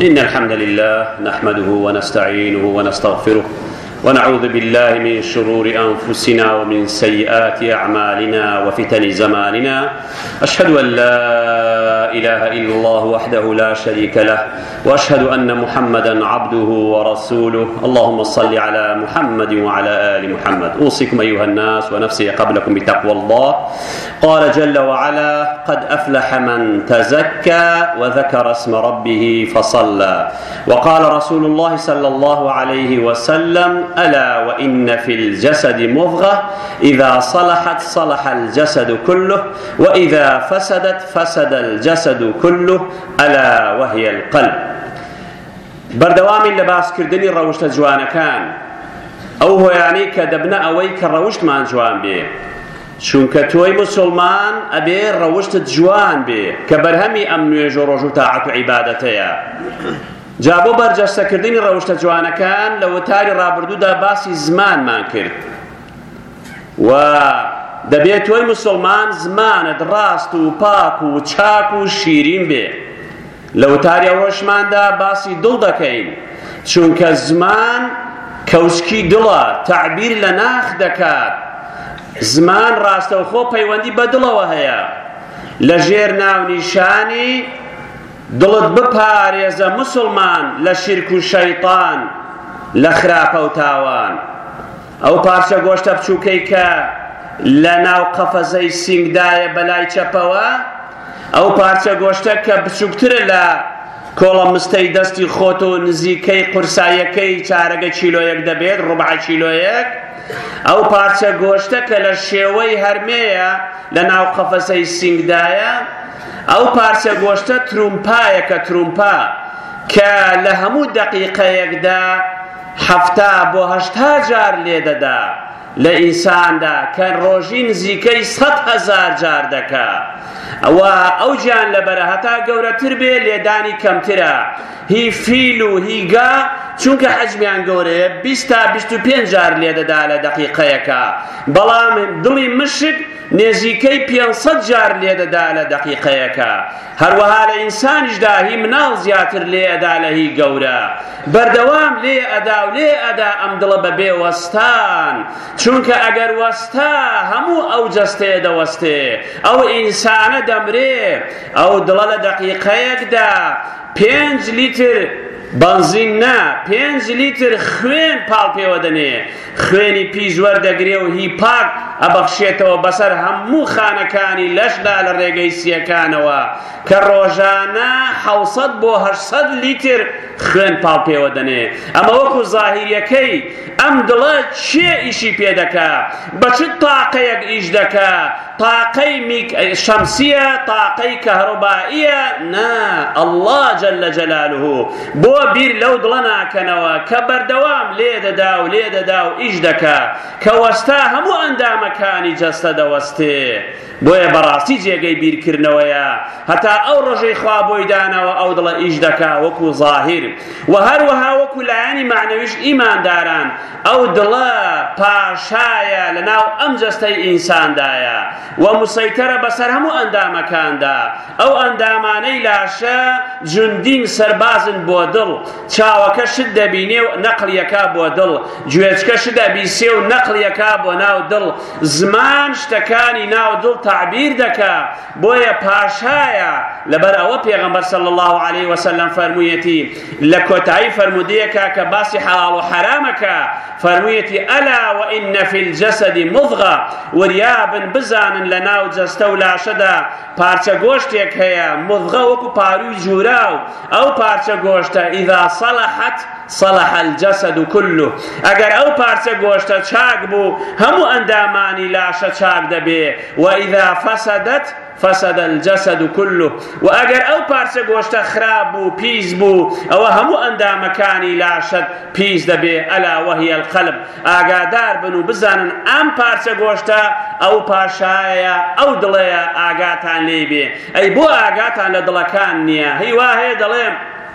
إن الحمد لله نحمده ونستعينه ونستغفره ونعوذ بالله من شرور أنفسنا ومن سيئات أعمالنا وفتن زماننا. أشهد أن لا إله إلا الله وحده لا شريك له، وأشهد أن محمدا عبده ورسوله. اللهم صل على محمد وعلى آل محمد. أوصيكم أيها الناس ونفسي قبلكم بتقوى الله. قال جل وعلا: قد أفلح من تزكى وذكر اسم ربه فصلى. وقال رسول الله صلى الله عليه وسلم: ألا وإن في الجسد مضغة إذا صلحت صلح الجسد كله وإذا فسدت فسد الجسد كله ألا وهي القلب. بردوام لباس كردني روشت جوانا كان أو هو يعني كدبنا أويك روشت مان جوان بيه چونکە تۆی مسلمان ئەبێ ڕەوشتت جوان بێ کە بەرهەمی ئەم نوێژ و ڕۆژ و تاعەت و عیبادەتەیە. جا بۆ بەرجەستەکردنی ڕەوشتە جوانەکان لە وتاری ڕابردوودا باسی زمانمان کرد و دەبێت تۆی مسلمان زمانت ڕاست و پاک و چاک و شیرین بێ. لە وتاری ئەوەشماندا باسی دڵ دەکەین چونکە زمان کەوچکی دڵە، تعبیر لە ناخ دەکات. زمان ڕاستەوخۆ پەیوەندی بە دڵەوە هەیە. لە ژێر ناونیشانی دڵت بپارێزە مسلمان لە شیرک و شەیطان، لە خراپە و تاوان. ئەو پارچە گۆشتە بچووکەی کە لە ناو قەفەزەی سینگدایە بەلای چەپەوە، ئەو پارچە گۆشتە کە بچووکترە لە کۆڵە مستەی دەستی خۆت و نزیکەی قورسایەکەی چارەگە چیلۆیەک دەبێت، ڕوبع چیلۆیەک، ئەو پارچە گۆشتە کە لە شێوەی هەرمەیە لە ناو قەفەسەی سینگدایە، ئەو پارچە گۆشتە ترومپایە کە ترومپا کە لە هەموو دەقیقەیەکدا 70 بۆ 80 جار لێدەدا لە ئینساندا کە ڕۆژی نزیکەی 100,000 جار دەکا. ئەو گیان لەبەرە هەتا گەورەتر بێ لێدانی کەمترە. هی فیل و هی گا چونکە حەجمیان گەورەیە 20 تا 25 جار لێدەدا لە دەقیقەیەکە، بەڵام دڵی مشک نێزیکەی 500 جار لێدەدا لە دەقیقەیەکە. هەروەها لە ئینسانیشدا هی مناڵ زیاتر لێئەدا لە هی گەورە. بەردەوام لێ ئەدا و لێ ئەدا ئەم دڵە بەبێ وەستان، چونکە ئەگەر وەستا هەموو ئەو جەستەیە دەوەستێ، ئەو ئینسانە دەمرێ. ئەو دڵە لە دەقیقەیەکدا 5 لیتر بنزین نا 5 لیتر خوێن پاڵ پێوە دەنێ. خوێنی پیش وەردەگرێ و هی پاک ئەبەخشێتەوە بەسەر هەموو خانەکانی لەشدا لە ڕێگەی سیەکانەوە کە ڕۆژانە 700 بۆ 800 لیتر خوێن پاڵ پێوە دەنێ. ئەمە وەکو زاهیریەکەی ئەم دڵە چێ ئیشی پێ دەکا؟ بە چ تاقەیەک ئیش دەکا؟ تاقەی شەمسیە؟ تاقەی کەهرەبائیە؟ نا، ئەڵڵا جەلە جەلالوهو بۆ بیر لەو دڵە ناکەنەوە کە بەردەوام لێدەدا و لێدەدا و ئیش دەکا کە وەستا هەموو ئەندامەکانی جەستە دەوەستێ. بۆیە بەڕاستی جێگەی بیرکردنەوەیە. هەتا ئەو ڕۆژەی خوا بۆی دانەوە ئەو دڵە ئیش دەکا وەکو زاهیر و هەروەها وەکو لایەنی معنەویش ئیمانداران ئەو دڵە پاشایە لەناو ئەم جەستەی ئینساندایە و مسەیتەرە بەسەر هەموو ئەندامەکاندا. ئەو ئەندامانەی لاشە جوندین سەربازن بۆ دڵ، چاوەکە شت دەبینێ و نەقڵیەکە بۆ دڵ، گوێچکە شت دەبیسێ و نەقڵیەکە بۆ ناو دڵ، زمان شتەکانی ناو دڵ تعبیر دەکا. بۆیە پاشایە. لەبەر ئەوە پێغەمبەر صلی الله عليه وسلم فەرموویەتی لە کۆتایی فەرمودەیەکە کە باسی حەڵاڵ و حەرامەکە، فەرموویەتی: ئەلا وئین فی الجەسەد مضغە، وریابن بزانن لە ناو جەستە و لاشەدا پارچە گۆشتێک هەیە، مضغە وەکو پاروی جوراو. ئەو پارچە گۆشتە ئیذا صلحت صلح الجسد كله. ئەگەر ئەو پارچە گۆشتە چاک بوو هەموو ئەندامانی لاشە چاک دەبێ، و ئیذا فسدت فسد الجسد كله. و ئەگەر ئەو پارچە گۆشتە خراپ بوو پیس بوو ئەوە هەموو ئەندامەکانی لاشت پیس دەبێ. ئەلا وهی القلب. ئاگادار بن و بزانن ئەم پارچە گۆشتە ئەو پاشایە، ئەو دڵەیە ئاگاتان لێ بێ. ئەی بۆ ئاگاتان لە دڵەکان نییە؟ هی وا هەیە دەڵێم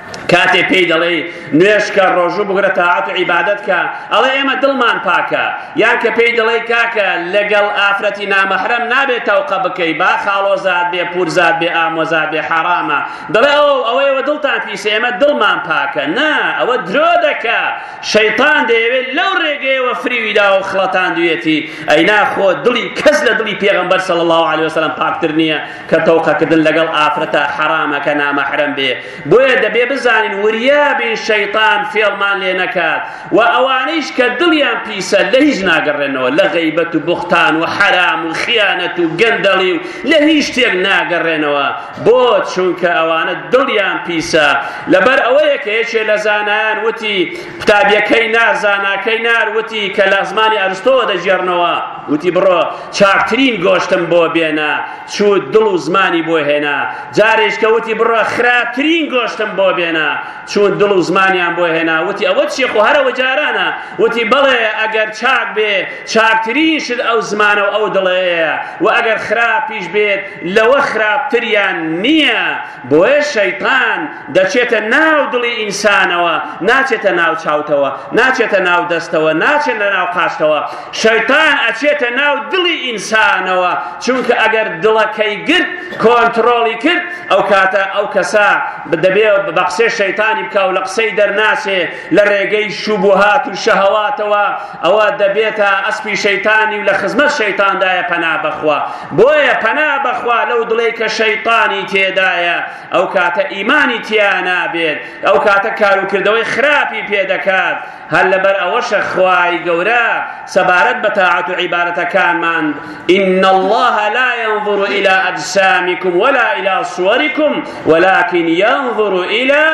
كاتي بيد علي نوشك الرجوع بقرة طاعت عبادتك علي إما دلمان باكا يانك بيد علي كاكا لقل آفرتنا محرم نابي توقبكي با خالو زاد بي پور زاد بي آمو زاد بي حرامة دلي أوي ودلتان في إما دلمان باكا نا أو درودك شيطان ديوي لو ريقي وفريوي دا وخلطان دويتي أينا خو دلي كزل دلي بيغمبر صلى الله عليه وسلم باكترنية كتوقع كدن لقل آفرتا حرامة كنا محرم بي بويا دبي بزان ورياب الشيطان في المان لينكات وأوانيش كدليان بيسا لهيج ناقرنوا لغيبة بختان وحرام وخيانة وقندلي لهيج تيق ناقرنوا بوت شونك أوان الدليان بيسا لبر أويك إيش لزانان وتي بتابيا كينار زانا كينار وتي كلازماني أرستو دا جيرنوا وتي برو چاکترین گوشتم بو بينا شو دلو زماني بو هنا جاريش كوتي برو خرابترين گوشتم بو بينا شو دلو زمانيان بو هنا وتي اوت شيخو هر وجارانا وتي بلي اگر چاك بي چاکترين شد او زمانه او دليه واگر خراب پیش بيت لو خرابتريان نيه بو الشيطان دچيت ناو دلي انسانوا ناچت ناو چاوتوا ناچت ناو دستوا ناچت ناو قاشتوا شيطان اچيت ناو دلي انسانوا چونك اگر دلكي گرت كنترولي كرت او كاتا او كسا بدبي بقسي شيطاني بكاو لقسي درناسي لريقي شبهات والشهوات او دبيتا اسبي شيطاني ولا خزمه الشيطان دايا پنا بخوا بويا پنا بخوا لو دليك شيطاني تيدايا او كاتا ايماني تيانا بيت او كاتا كارو كردوي خرابي بيدكات هل لبر اوش خواي قورا سبارت بتاعت عبارة كان من إن الله لا ينظر إلى أجسامكم ولا إلى صوركم ولكن ينظر إلى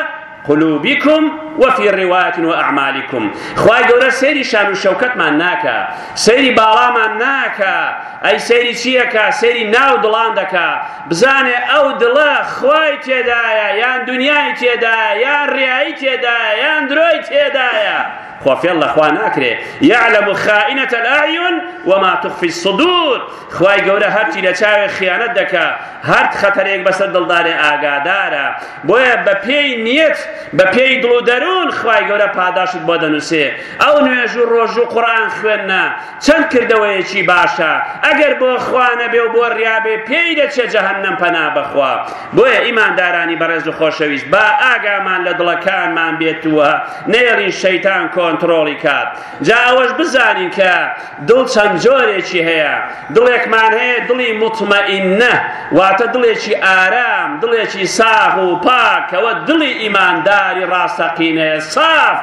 قلوبكم وفي رواية وأعمالكم خواهي قولة سيري شان وشوكت من ناكا سيري بالا من ناكا أي سيري شيكا سيري ناو دلاندكا بزاني أو دلا خواهي تيدايا يان دنياي تيدايا يان رياي تيدايا يان دروي تيدايا خوافي الله خوانا أكره يعلم خائنة الأعين وما تخفي الصدور خواهي قولة هرتي لچاوي خيانت دكا هرت خطريك بس دلدار آقادارا بويا بپي نيت بپي دلو درون خواهي قولة پاداشت بودنوسي او نويجو روجو قرآن خونا چند كردوه چي باشا اگر بو خوانا بيو بو ريابي پي ده چه جهنم پنا بخوا بويا ايمان داراني برزو خوشويش با آقا من لدلكان من بيتوها نيرين شيطان كنترولي كات جا اوش بزانين كا دل چند جوري چي هيا دلك من هي دلي مطمئنه واتا دلي چي آرام دلي چي صاف و پاك و دلي ايمان داري راسقينه صاف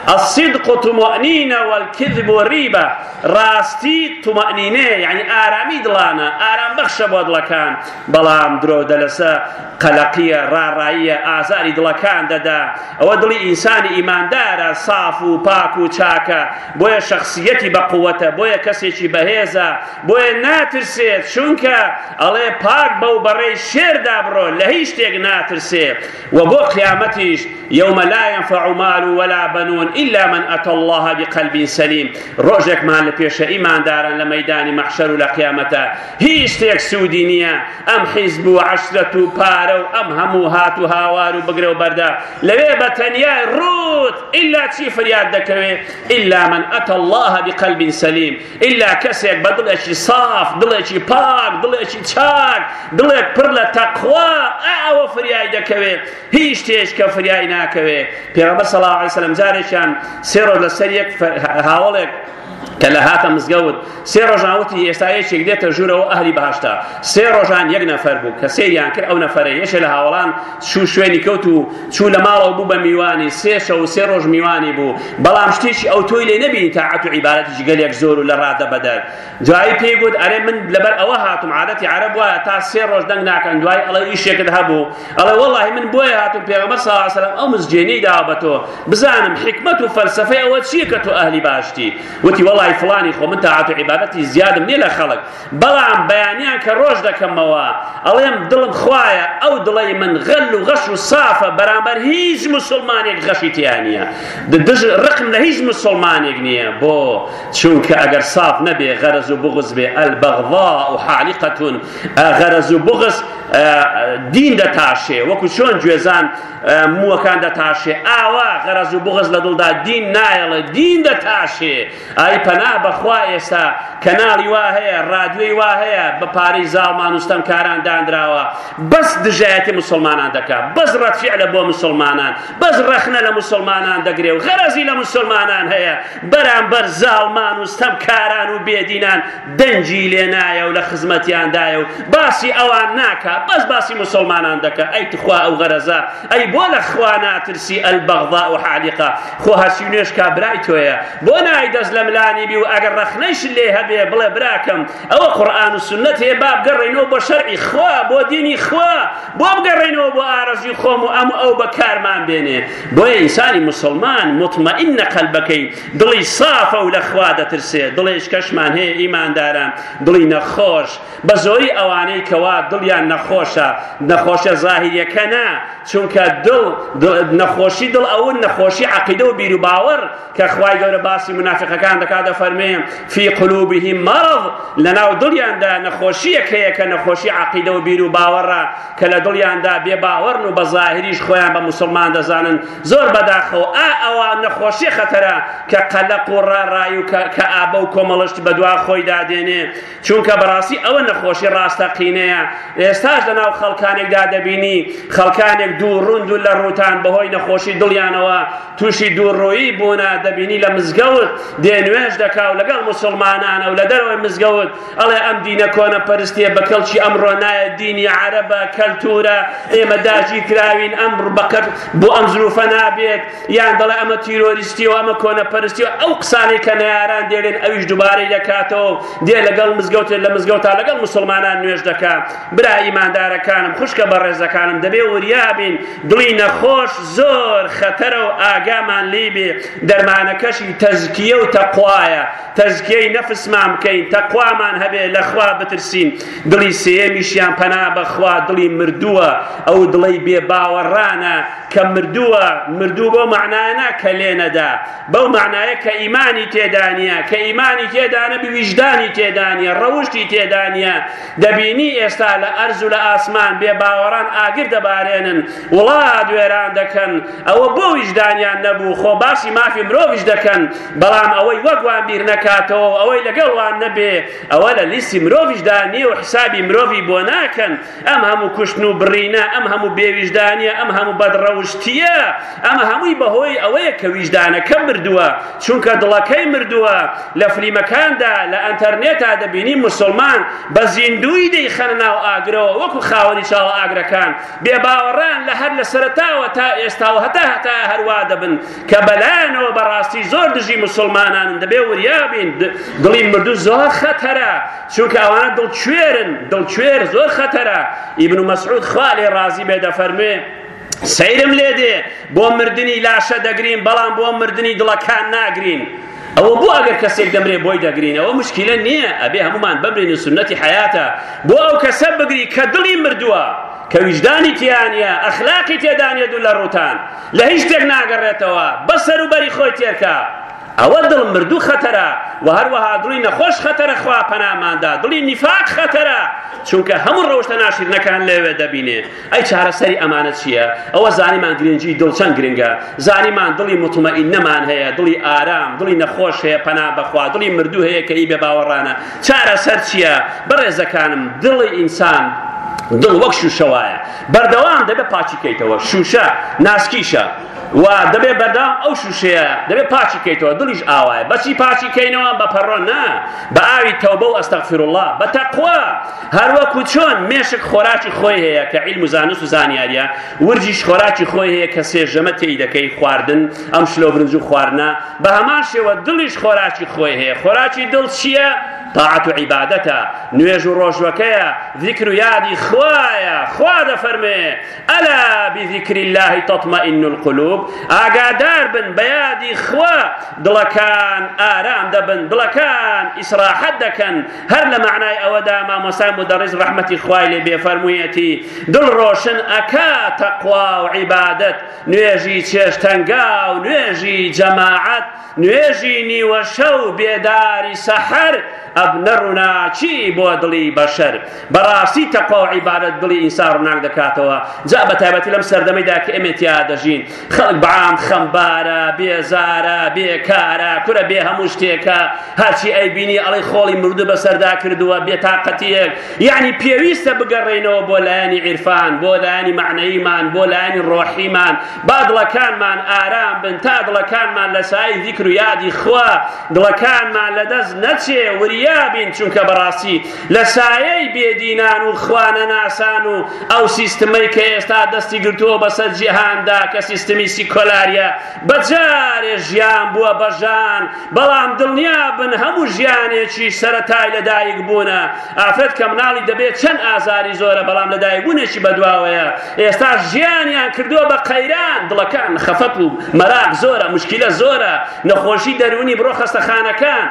الصدق طمأنينة والكذب والريبة راستي طمأنينة يعني آرامي دلانا آرام بخش بود لكان بلام درو دلسا قلقية رارائية آزاري دلكان دادا ودلي إنسان إيمان دارا صاف و باك و چاكا بويا شخصيتي بقوته بويا كسيشي بهيزا بويا ناترسيت شونكا علي باك بو بري شير دابرو لهيش تيق ناترسيت وبو قيامتيش يوم لا ينفع مال ولا بنون إلا من أتى الله بقلب سليم روجك مال لبيش إيمان دارا لميدان محشر لقيامته هيش تيك سودينية أم حزب عشرة بارو أم همو هاتو هاوارو بقرو بردا لبي بتنيا روت إلا تشي فرياد دكوي إلا من أتى الله بقلب سليم إلا كسيك بدل أشي صاف دل أشي باك دل أشي تشاك دل برلا تقوى أعوى فرياد دكوي هيش تيش كفرياد ناكوي پیغمبر صلى الله عليه وسلم زارشان سيرو لسريك هاولك كلا هاتا مزقود سيروجان وتي يستايش يقدر جورو أهلي بهاشتا سيروجان يجنا فربو كسيريان كر أو نفري إيش لها ولان شو شويني كوتو شو لماله بو بميواني سيشة وسيروج ميواني بو بلامشتيش أو تويلي نبي تعاتو عبارتي قال يك زورو لرادة بدل جاي بيقول أنا من لبر أوهاتم عادتي عرب وتا سيروج دنا كان جاي الله إيش يكذهبوا الله والله من بويهاتم بيغمبر صلى الله عليه وسلم أو مزجيني دابتو بزانم حكمته فلسفة أو شيكته أهلي باشتي وتي وتی وەڵای فڵانی خۆ من تاعات و عیبادەتی زیادم نییە لە خەڵک بەڵام بەیانیان کە ڕۆژ دەکەمەوە ئەڵێم دڵم خوایە ئەو دڵی من غەل و غەش و سافە بەرامبەر هیچ مسلمانێک غەشی تیان نییە ڕقم لە هیچ مسلمانێک نییە بۆ چونکە ئەگەر صاف نەبێ غەرەز و بغز بێ البەغضاء حالیقەتون غەرەز و بغز دین دەتاشێ وەکو چۆن گوێزان مووەکان دەتاشێ ئاوا غەرەز و بغز لە دڵدا دین نایەڵێ دین دەتاشێ ئای پەنا بەخوا ئێستا کەناڵی وا هەیە ڕادیۆی وا هەیە بە پارەی زاڵمان و ستەمکاران دانراوە بەس دژایەتی مسلمانان دەکات بەس ڕەتفیعلە بۆ مسلمانان بەس ڕەخنە لە مسلمانان دەگرێ و غەرەزی لە مسلمانان هەیە بەرامبەر زاڵمان و ستەمکاران و بێدینان دەنجی لێ نایە و لە خزمەتیاندایە و باسی ئەوان ناکە بەس باسی مسلمانان دەکە ئەی تخوا ئەو غەرەزە ئەی بۆ لە خوا ناترسی البەغضاء و حالیقە خۆ هەرچی نوێش کا برای تۆیە بۆ نای دەست لە ملانی بی و ئەگەر ڕەخنەیش لێ هەبێ بڵێ براکەم ئەوە قورئان و سنەت هەیە با بگەڕێنەوە بۆ شەرعی خوا بۆ دینی خوا بۆ بگەڕێنەوە بۆ ئارەزوی خۆم و ئەو بەکارمان بێنێ بۆیە ئینسانی مسلمان مطمئنە قەلبەکەی دڵی سافە و لە خوا دەترسێ دڵێش کەشمان هەیە ئیمانداران دڵی نەخۆش بە زۆری ئەوانەی کەوا دڵیان نەخۆشە زاهیریەکە نا چونکە نەخۆشی دڵ ئەوە نەخۆشی عەقیدە و بیر و باوەڕ کە خوای گەورە باسی منافقەکان دەکات دەفەرمێ فی قلوبهم مرض لەناو دڵیاندا نەخۆشیەک هەیە کە نەخۆشی عەقیدە و بیر و باوەڕە کە لە دڵیاندا بێباوەڕن و بە زاهریش خۆیان بە مسلمان دەزانن زۆر بەداخەوە ئەوە نەخۆشی خەتەرە کە قەلەق و ڕاڕای و کە ئابە و کۆمەڵشت بەدوا خۆی دادێنێ چونکە بەڕاستی ئەوە نەخۆشی ڕاستەقینەیە ئێستاش لەناو خەڵکانێکدا دەبینی خەڵکانێک دوو ڕوند و لە ڕووتان بەهۆی نەخۆشی دڵیانەوە تووشی دووڕۆیی بوونە دەبینی لە مزگەوت دێنوێژ دەکا و لەگەڵ مسلمانانە و لە دەرەوەی مزگەوت ئەڵێ ئەم دینە کۆنە پەرستیە بە کەڵکی ئەمڕۆ نایە دینی عەرەبە کەلتورە ئێمە داژی کراوین ئەم بەقەر بۆ ئەم زروفە نابێت یان دەڵێ ئەمە تیرۆریستی و ئەمە کۆنە پەرستی و ئەو قسانەی کە نەیاران دێڵێن ئەویش دووبارەی دەکاتەوە دێ لەگەڵ مزگەوتێ لە مزگەوتا لەگەڵ مسلمانان نوێژ دەکا برا ئیماندارەکانم خوشکە بە ڕێزەکانم دەبێ وریابین دڵی نەخۆش زۆر خەتەرە و ئاگامان لێ بێ دەرمانەکەشی تەزکیە و تەقوایە تەزکیەی نەفسمان بکەین تەقوامان هەبێ لە خوا بترسین دڵی سێمیشیان پەنا بەخوا دڵی مردووە ئەو دڵی بێ باوەڕانە کە مردوو بۆ معنایە کە لێ نەدا بەو معنایە کە ئیمانی تێدا نیە کە ئیمانی تێدا نەبی ویجدانی تێدا نیە ڕەوشتی تێدا نیە دەبینی ئێستا لە ئەرز و لە ئاسمان بێ باوەڕان ئاگر دەبارێنن وڵات وێران دەکەن ئەوە بۆ ویجدانیان نەبوو خۆ باسی مافی مرۆڤیش دەکەن بەڵام ئەوەی وەکوان بیر نەکاتەوە ئەوەی لەگەڵوان نەبێ ئەوە لە لیستی مرۆڤیشدا نیە و حسابی مرۆڤی بۆ ناکەن ئەم هەموو کوشتن و بڕینە ئەم هەموو بێویجدانیە ئەم هەموو بەدڕەوشتیە ئەمە هەمووی بەهۆی ئەوەیە کە ویجدانەکە مردووە چونکە دڵەکەی مردووە لە فلیمەکاندا لە ئەنتەرنێتا دەبینی مسلمان بە زیندوی دەیخەنە ناو ئاگرەوە وەکو خاوەنی چاوە ئاگرەکان بێباوەڕان لە هەر لە سەرەتاوە تا ئێستا و هەتا هەروە دەبن کە بەلایەنەوە بەڕاستی زۆر دژی مسلمانانن دەبێ وریابین دڵی مردوو زۆر خەتەرە چونکە ئەوانە دڵگوێر زۆر خەتەرە ئیبن مەسعود خوا لێ ڕازی بێ دەفەرمێ سەیرم لێ دێ بۆ مردنی لاشە دەگرین بەڵام بۆ مردنی دڵەکان ناگرین ئەوە بۆ ئەگەر کەسێک دەمرێ بۆی دەگرین ئەوە مشکلە نییە ئەبێ هەمومان بمرین سنەتی حیاتە بۆ ئەو کەسە بگری کە دڵی مردووە کە ویجدانی تیانە ئەخلاقی تێدانیە دوو لە ڕووتان لە هیچ شتێک ناگەڕێتەوە بەسەر و بەری خۆی تێرکە ئەوە دڵ مردوو خەتەرە و هەروەها دڵی نەخۆش خەتەرە خوا پەناماندا دڵی نیفاق خەتەرە چونکە هەموو ڕەوشتە ناشرینەکان لەوێ دەبینێ ئەی چارەسەری ئەمانە چییە ئەوە زانیمان گرنگی دڵ چەند گرنگە زانیمان دڵی مطمئینەمان هەیە دڵی ئارام دڵی نەخۆش هەیە پەنا بەخوا دڵی مردوو هەیە کە ئی بێ باوەڕانە چارەسەر چییە بەڕێزەکانم دڵی ئینسان دڵ وەک شوشەوایە بەردەوام دەبێ پاچیکەیتەوە شوشە ناسکیشە و دەبێ بەردەوام ئەو شوشەیە دەبێ پاچیکەیتەوە دڵیش ئاوایە بەچی پاچیکەینەوە بە پەڕۆ نا بە ئاوی تەوبە و ئەستەغفیرڵڵاه بە تەقوا هەروەکو چۆن مێشک خۆراکی خۆی هەیە کە عیلم و زانست و زانیاریە ورجیش خۆراکی خۆی هەیە کە سێژەمە تێی دەکەی خواردن ئەم شلۆ برنج و خواردنە بە هەمان شێوە دڵیش خۆراکی خۆی هەیە خۆراکی دڵ چییە طاعة عبادته نوێژ و ڕۆژوەکەیە ذکر و یادی خوایە خوا دەفەرمێ ئەلا بذکر الله تطمئن القلوب ئاگادار بن بە یادی خوا دڵەکان ئارام دەبن دڵەکان ئیسراحەت دەکەن هەر لە معنای ئەوەدا مامۆستای مدەڕیس ڕەحمەتی خوای لێ بێ فەرموویەتی دڵ ڕۆشن ئەکا تەقوا و عیبادەت نوێژی چێشتەنگا و نوێژی جەماعەت نوێژی نیوە شەو بێداری سەحەر ئەبنە ڕووناچی بۆ دڵی بەشەر بەڕاستی تەقوا و عیبادەت دڵی ئینسان ڕووناک دەکاتەوە جا بە تایبەتی لەم سەردەمەیدا کە ئێمە تیا دەژین خەڵک بەعام خەمبارە بێزارە بێکارە کورە بێ هەموو شتێکە هەرچی ئەیبینی ئەڵێ خۆڵی مردوو بەسەردا کردووە بێتاقەتیەک یعنی پێویستە بگەڕێنەوە بۆ لایەنی عیرفان بۆ لایەنی معنەییمان بۆ لایەنی ڕۆحیمان با دڵەکانمان ئارام بن تا دڵەکانمان لە سایەی ذیکر و یادی خوا دڵەکانمان لەدەست نەچێ وریابین چونکە بەڕاستی لە سایەی بێدینان و خوانە ناسان و ئەو سیستمەی کە ئێستا دەستی گرتووە بەسەر جیهاندا کە سیستمی سیکۆلاریە بەجارێ ژیان بووە بەژان بەڵام دڵنیا بن هەموو ژیانێکی سەرەتای لەدایک بوونە ئافرەت کە مناڵی دەبێت چەند ئازاری زۆرە بەڵام لەدایک بوونێکی بەدواوەیە ئێستا ژیانیان کردووە بە قەیران دڵەکان خەفەت و مەراق زۆرە مشکلە زۆرە نەخۆشی دەرونی بڕۆ خەستەخانەکان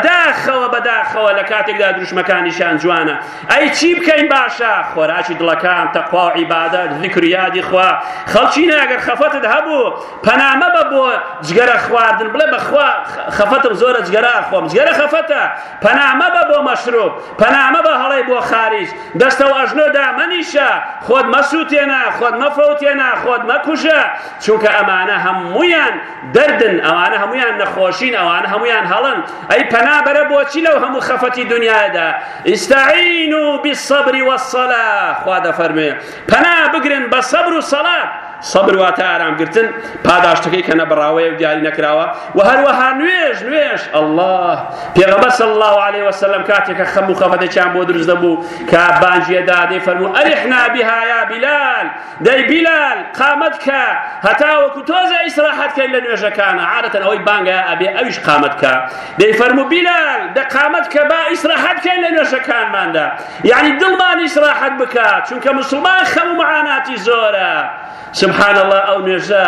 بەداخەوە لە کاتێکدا دروشمەکانیشان جوانە ئەی چی بکەین باشە خۆراکی دڵەکان تەقوا و عیبادەت ذیکر و یادی خوا خەڵکی ناگەر خەفەتت هەبوو پەنامە بە بۆ جگەرە خواردن بڵێ بەخوا خەفەتم زۆرە جگەرە خۆم جگەرە خەفەتە پەنامە بە بۆ مەشروب پەنامە بە هەڵەی بۆ خارج دەستە و ئەژنۆدا مەنیشە خۆت مەسووتێنە خۆت مەفەوتێنە خۆت مەکوژە چونکە ئەمانە هەموویان دەردن ئەوانە هەموویان نەخۆشین ئەوانە هەموویان هەڵن ئەی پەنا بەرە بۆچی لەو هەموو خەفەتی دنیادا ئیستەعینوا بالصەبر والصەلاة خوا دەفەرمێ پەنا بگرن بە سەبر و سەڵات صبر واتە ئارامگرتن پاداشتەکەی کە نەبڕاوەیە و دیاری نەکراوە و هەروەها نوێژ الله پێغەمبەر صلی الله عليه وسلم کاتێکە خەم و خەفەتێکیان بۆ دروست دەبوو کە بانگیەدا دەیفەرموو ئەریحنا بها یا بلال دەی بیلال قامەت کە هەتا وەکو تۆزە ئیسراحەت کەین لە نوێژەکانە عادەتەن ئەوەی بانگە ئەبێ ئەویش قامەت کە دەیفەرموو بیلال دە قامەت کە با ئیسراحەت کەین لە نوێژەکانماندا یعنی دڵمان ئیسراحەت بکات چونکە مسلمان خەم و معاناتی زۆرە سبحان الله ئەو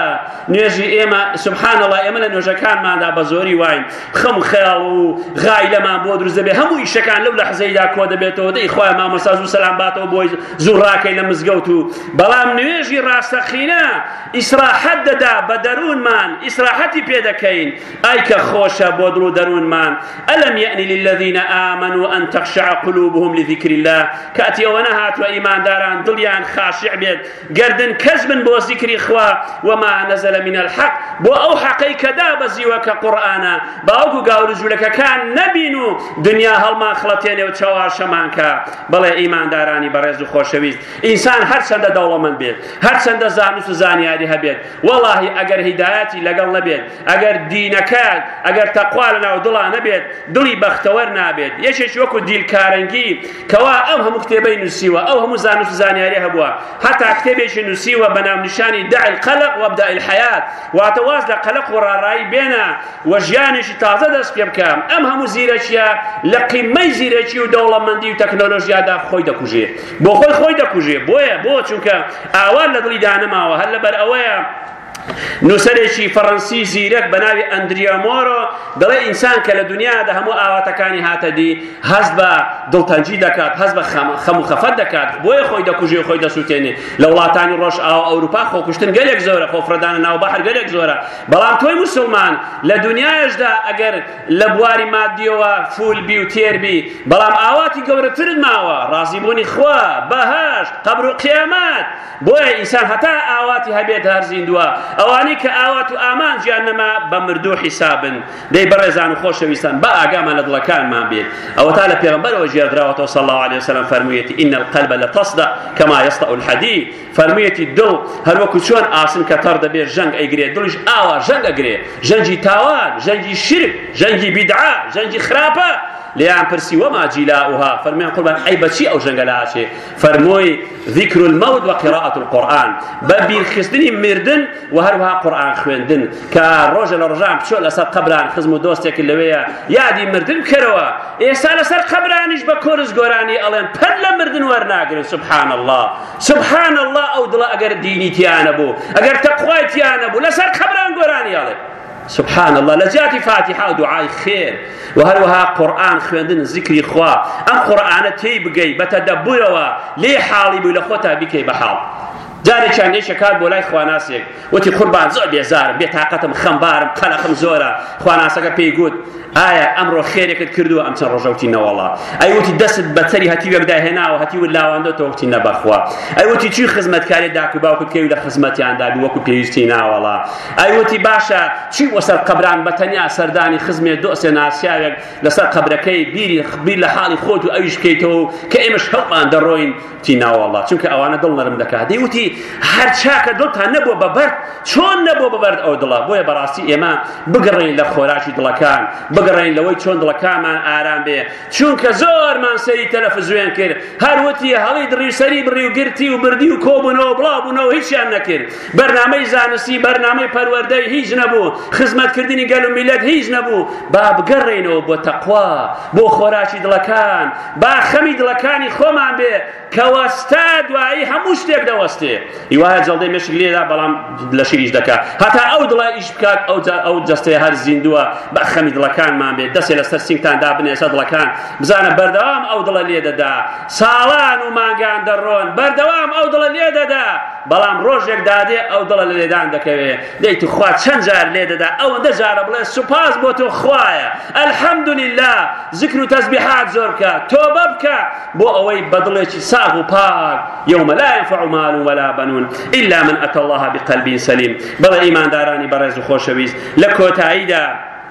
نوێژی ئێمە سبحان الله ئێمە لە نوێژەکانماندا بە زۆری واین خەم و خەیاڵ و غای لەمان بۆ دروست دەبێت هەموو ئیشەکان لەو لەحزەیدا کۆ دەبێتەوە دەی خوای مامۆستا زوو سەلام باتەوە بۆی زوو ڕاکەی لە مزگەوت و بەڵام نوێژی ڕاستەقینە ئیسراحەت دەدا بە دەروونمان ئیسراحەتی پێ دەکەین ئای کە خۆشە بۆ دڵ و دەروونمان ئەلەم یەئنی للذین ئامنوا ئەن تەخشع قلوبهم لذکر الله کاتی ئەوە نەهاتووە ئیمانداران دڵیان خاشع بێت گەردن کەس بن بۆ ذکری خوا وما نزل من الحق بۆ ئەو حەقەی کە دابەزیوە کە قورئانە باوکو گاور جوولەکەکان نەبین و دنیا هەڵمان خڵەتێنێ و چاواشەمان کە بەڵێ ئیماندارانی بەڕێز و خۆشەویست ئینسان هەرچەندە دەوڵەمەند بێت هەرچەندە زانست و زانیاری هەبێت وەڵاهی ئەگەر هیدایەتی لەگەڵ نەبێت ئەگەر دینەکە ئەگەر تەقوا لەناو دڵا نەبێت دڵی بەختەوەر نابێت یەکێکی وەکو دیلکارەنگی کەوا ئەم هەموو کتێبەی نووسیوە ئەو هەموو زانست و زانیاری هەبووە هەتا کتێبێکی نووسیوە بەنام نیشانی دع القلق وابدأ الحياة واتواز لقلق وراڕایی بێنە و ژیانێکی تازە دەست پێ بکە ئەم هەموو زیرەکیە لە قیمەی زیرەکی و دەوڵەمەندی و تەکنۆلۆژیادا خۆی دەکوژێ بۆ خۆی دەکوژێ بۆ چونکە ئاوان لە دڵی دانەماوە هەر لەبەر ئەوەیە نووسەرێکی فەڕەنسی زیرەک بە ناوی ئەندریا مۆرۆ دەڵێ ئینسان کە لە دنیادا هەموو ئاواتەکانی هاتە دی هەست بە دڵتەنجی دەکات هەست بە خەم و خەفەت دەکات بۆیە خۆی دەکوژێ و خۆی دەسووتێنێ لە وڵاتانی ڕۆژ ئاو ئەوروپا خۆکوشتن گەلێک زۆرە خۆفرەدانە ناو بەحر گەلێک زۆرە بەڵام تۆی موسڵمان لە دنیاشدا ئەگەر لە بواری مادیەوە فول بی و تێر بی بەڵام ئاواتی گەورەترت ماوە ڕازیبوونی خوا بەهەشت قەبر و قیامەت بۆیە ئینسان هەتا ئاواتی هەبێت هەر زیندووە ئەوانی کە ئاوات و ئامان گیان نەما بە مردوو حیسابن دەی بەڕێزان و خۆشەویستان بە ئاگامان لە دڵەکانمان بێت ئەوە تا لە پێغەمبەرەوە ژێردراوەتەوە صلی الله عليه وسلم فەرموویەتی ئین القلب لتصدع كما يصدع الحديد فەرموویەتی دڵ هەروەکو چۆن ئاسن کە تەڕ دەبێت ژەنگ ئەیگرێت دڵیش ئاوا ژەنگ ئەگرێت ژەنگی تاوان ژەنگی شرک ژەنگی بیدعا ژەنگی خراپە ليان برسي وما جلاؤها فرمي قربان أي بشي أو جنجلاشي فرموي ذكر الموت وقراءة القرآن ببين خصدني مردن وهروها قرآن خويندن كروج الرجام بشو لسر قبران خزمو دوستك اللي يادي مردن كروا إيسا لسر قبرانيش بكورز قراني ألين بلا مردن ورناقرن سبحان الله سبحان الله أو دلا أجر ديني تيانا بو أجر تقوى تيانا بو لسر قبران قراني ألين سبحان الله لجاتي فاتحة ودعاء خير وهروها قرآن خويندن ذكري خوا أم قرآن تيبقي بتدبروا لي حالي بلا خوتا بكي بحال جاري كان ايش كان بولاي خواناسك وتي قربان زو بيزار بيتاقتم خمبارم قلقم زورا خواناسك بيقول آية أمر خيرك كردو أم تنرجوتينا والله أي وتي دست بتري هتي يبدا هنا وهتي ولا وانده توقتينا بخوا أي وتي شو خدمة كاري داك باوك كي ولا خدمتي عند أبي وكو بيجتينا والله أي وتي باشا شو وصل قبران بتنيا سرداني خدمة دوس ناسيا لسر قبركي بير لحالي خوت وأيش كيتو كأمش هقان دروين تينا والله شو كأوانا دلنا رمدك هدي وتي هر شاك دلتها نبو ببرد شون نبو ببرد أو دلا بويا براسي إما بقرين لخوراشي دلا كان بقرين لوي چۆن دڵەکانمان ئارام بێ چونکە زۆرمان سەری تەلەڤیزیۆن کرد هەروەتی هەڵی دڕی سەری بڕی و گرتی و بردی و کۆبوونەوە بڵاوبوونەوە هیچیان نەکرد بەرنامەی زانستی بەرنامەی پەروەردەی هیچ نەبوو خزمەتکردنی گەل و میلەت هیچ نەبوو با بگەڕێنەوە بۆ تەقوا بۆ خۆراشی دڵەکان با خەمی دڵەکانی خۆمان بێ کە وەستا دوایی هەموو شتێک دەوەستێ هیوایە جەڵدەی مێشک لێدا بەڵام لە شیریش دەکات هەتا ئەو دڵە ئیش بکات ئەو جەستەیە هەر زیندووە بە خەمی دڵەکانمان بێت دەستێ لەسەر سینگتاندا بنێسە دڵەکان بزانە بەردەوام ئەو دڵە لێ دەدا ساڵان و مانگان دەڕۆن بەردەوام ئەو دڵە لێ دەدا بەڵام ڕۆژێک دادێ ئەو دڵە لە لێدان دەکەوێت دەیت خوا چەند جار لێ دەدا ئەوەندە جارە بڵێ سوپاس بۆ تۆ خوایە الحەمدولله ذکر و تەسبیحات زۆر بکە تۆبە بکە بۆ ئەوەی بەدڵێکی ساغ و پاک يوم لا ينفع مال ولا بنون إلا من أتى الله بقلب سليم بلا إيمان داراني برز خوشويز لكوتايدا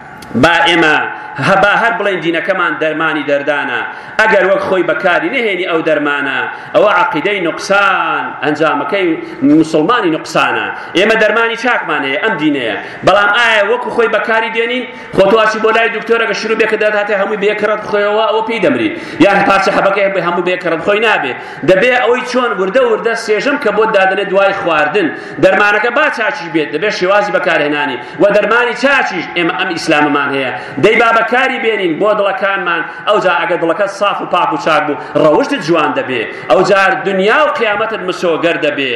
با ئێمە هەبا هەر بڵێن دینەکەمان دەرمانی دەردانە ئەگەر وەک خۆی بەکاری نهێنی ئەو دەرمانە ئەوە عەقیدەی نوقسان ئەنجامەکەی موسڵمانی نوقسانە ئێمە دەرمانی چاکمانەیە ئەم دینەیە بەڵام ئایا وەکو خۆی بەکاری دێنین خۆتواچی بۆ لای دکتۆرەکە شروع بێ کە دەهاتێ هەمووی بێکەڕەت بخۆیەوە ئەوە پێی دەمری یان پارچە حەبەکەی بێ هەموو بێکەڕەت بخۆی نابێ دەبێ ئەوەی چۆن وردە وردە سێژەم کە بۆ دادنێ دوای خواردن دەرمانەکە با چاچیش بێت دەبێت شێوازی بەکارهێنانی و دەرمانی چاچیش ئێمە ئەم ئیسلامەمان هەیە دەی بابەکاری بێنین بۆ دڵەکانمان ئەوجا ئەگەر دڵەکە صاف و پاک و چاک بوو ڕەوشتت جوان دەبێ ئەوجار دنیا و قیامەتت مسۆگەر دەبێ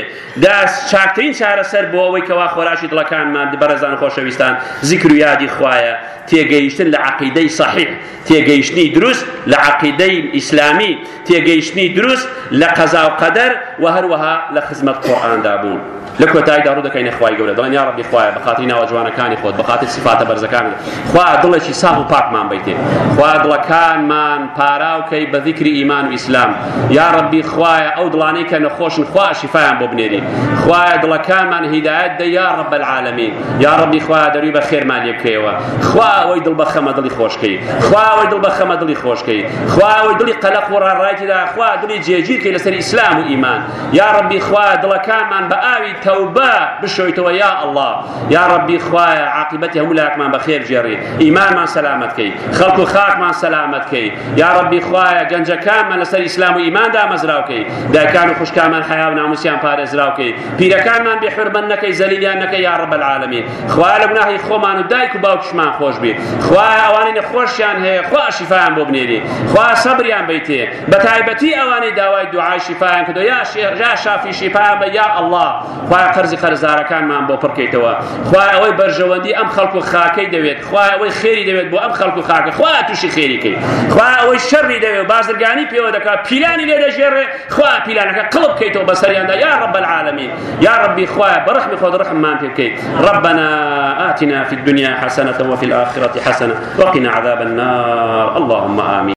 چاکترین چارەسەر بۆ ئەوەی کەوا خۆراشی دڵەکانمان بەڕێزان و خۆشەویستان زیکر و یادی خوایە تێگەیشتن لە عەقیدەی صەحیح تێگەیشتنی دروست لە عەقیدەی ئیسلامی تێگەیشتنی دروست لە قەزا و قەدەر و هەروەها لە خزمەت قورئاندا بوون لە کۆتاییدا ڕوو دەکەینە خوای گەورە دەڵێن یا ڕەبی خوایە بەخاتری ناوە جوانەکانی خۆت بەخاتر سیفاتە بەرزەکانت خوا دڵێکی ساغ و پاکمان بیتێ خوا دڵەکانمان پاراوکەی بە ذیکری ئیمان و ئیسلام یا ڕەبی خوایە ئەو دڵانەی کە نەخۆشن خوا شیفایان بۆ بنێری خوایە دڵەکانمان هیدایەت دە یا ڕەب العالەمین یا ڕەبی خوایە دەروی بە خێرمان لێ بکەیەوە خوا ئەوەی دڵ بە خەمە دڵی خۆشکەی خوا ئەوەی دڵ بە خەمە دڵی خۆشکەی خوا ئەوەی دڵی قەلەق و ڕاڕایتیدا خوا دڵی جێگیرکەی لەسەر ئیسلام و ئیمان یا ڕەبی خوایە دڵەکانمان بە ئاوی تەوبە بشۆیتەوە یا الله یا ڕەبی خوایە عاقبەتی هەموو لایەکمان بەخێر جێڕی ئیمانمان سەلامەت کەی خەڵک و خاکمان سەلامەت کەی یا ڕەبی خوایە گەنجەکانمان لەسەر ئیسلام و ئیماندا مەزراو کەی دایکان و خوشکانمان حیا و ناموسیان پارێزراو کەی پیرەکانمان بێحورمەت نەکەی زەلیلیان نەکەی یا ڕەب العالەمین خوایە لە گوناهی خۆمان و دایک و باوکشمان خۆش بێ خوایە ئەوانەی نەخۆشیان هەیە خوا شیفایان بۆ بنێری خوا سەبریان بیتێ بە تایبەتی ئەوانەی داوای دوعای شیفایان کردو یا شافی شیفایان بە یا الله خوایە قەرزی قەرزدارەکانمان بۆ پڕکەیتەوە خوایە ئەوەی بەرژەوەندی ئەم خەڵک و خاکەی دەوێت خوایە ئەوەی خێری دەوێت بۆ ئەم خەڵک و خاکە خوایە تووشی خێری کەی خوایە ئەوەی شەڕی دەوێت بازرگانی پێوە دەکات پیلانی لێ دەژێڕێ خوایە پیلانەکە قڵب بکەیتەوە بەسەریاندا یا رب العالمین یا ربی خوایە بەڕەحمی خۆت ڕەحممان پێ بکەیت ربنا آتنا في الدنيا حسنة وفي الآخرة حسنة وقنا عذاب النار اللهم آمين